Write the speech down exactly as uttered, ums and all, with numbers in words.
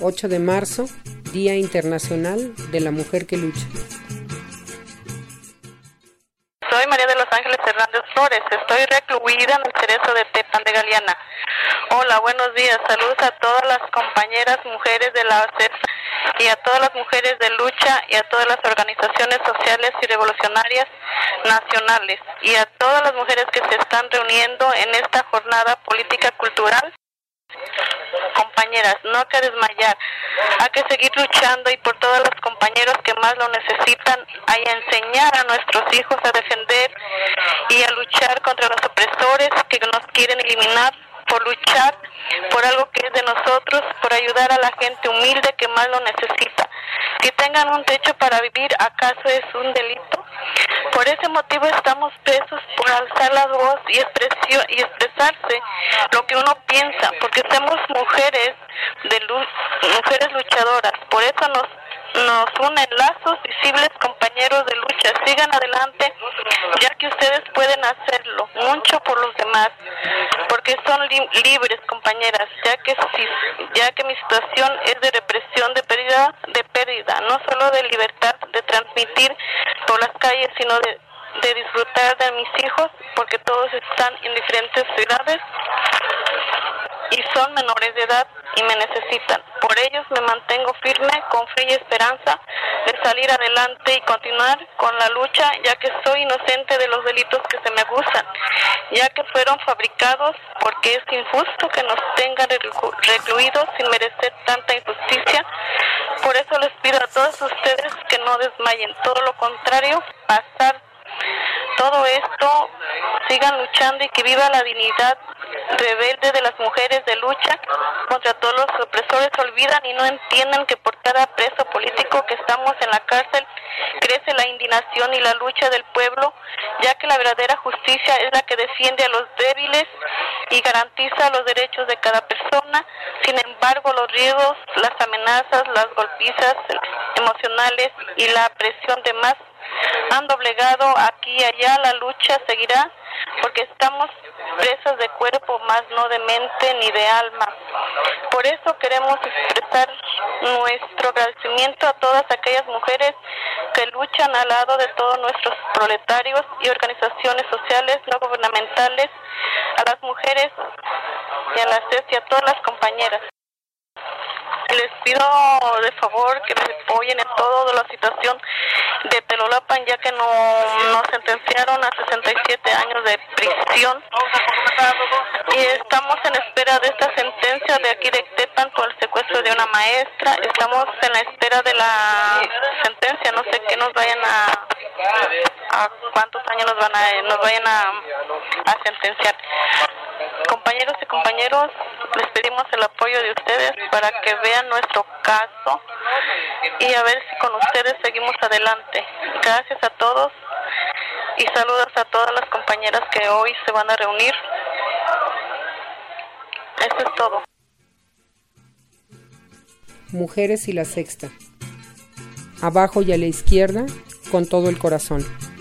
ocho de marzo, Día Internacional de la Mujer que Lucha. Soy María de los Ángeles Hernández Flores, estoy recluida en el Cerezo de Tepan de Galeana. Hola, buenos días, saludos a todas las compañeras mujeres de la C E S y a todas las mujeres de lucha y a todas las organizaciones sociales y revolucionarias nacionales y a todas las mujeres que se están reuniendo en esta jornada política cultural. Compañeras, no hay que desmayar, hay que seguir luchando y por todos los compañeros que más lo necesitan, hay a enseñar a nuestros hijos a defender y a luchar contra los opresores que nos quieren eliminar, por luchar por algo que es de nosotros, por ayudar a la gente humilde que más lo necesita. Que tengan un techo para vivir, ¿acaso es un delito? Por ese motivo estamos presos por alzar la voz y, expresión, y expresarse lo que uno piensa, porque somos mujeres de luz, mujeres luchadoras. Por eso nos nos unen lazos visibles, compañeros de lucha. Sigan adelante, ya que ustedes pueden hacerlo mucho por los demás, porque son li- libres, compañeras, ya que si, ya que mi situación es de represión, de pérdida, de pérdida, no solo de libertad de transmitir por las calles, sino de de disfrutar de mis hijos, porque todos están en diferentes ciudades y son menores de edad y me necesitan. Por ellos me mantengo firme, con fe y esperanza de salir adelante y continuar con la lucha, ya que soy inocente de los delitos que se me acusan, ya que fueron fabricados, porque es injusto que nos tengan recluidos sin merecer tanta injusticia. Por eso les pido a todos ustedes que no desmayen, todo lo contrario, pasar todo esto, sigan luchando y que viva la dignidad rebelde de las mujeres de lucha contra todos los opresores. Olvidan y no entienden que por cada preso político que estamos en la cárcel crece la indignación y la lucha del pueblo, ya que la verdadera justicia es la que defiende a los débiles y garantiza los derechos de cada persona. Sin embargo, los riesgos, las amenazas, las golpizas emocionales y la presión de más han doblegado aquí y allá. La lucha seguirá porque estamos presas de cuerpo, más no de mente ni de alma. Por eso queremos expresar nuestro agradecimiento a todas aquellas mujeres que luchan al lado de todos nuestros proletarios y organizaciones sociales no gubernamentales, a las mujeres y a las C E S y a todas las compañeras. Les pido de favor que me apoyen en toda la situación de Pelolapan, ya que no, nos sentenciaron a sesenta y siete años de prisión y estamos en espera de esta sentencia de aquí de Tepan por el secuestro de una maestra. Estamos en la espera de la sentencia, no sé qué nos vayan a, a cuántos años nos van a, nos vayan a, a sentenciar. Compañeros y compañeros, les pedimos el apoyo de ustedes para que vean nuestro caso y a ver si con ustedes seguimos adelante. Gracias a todos y saludos a todas las compañeras que hoy se van a reunir. Eso es todo. Mujeres y la Sexta. Abajo y a la izquierda, con todo el corazón.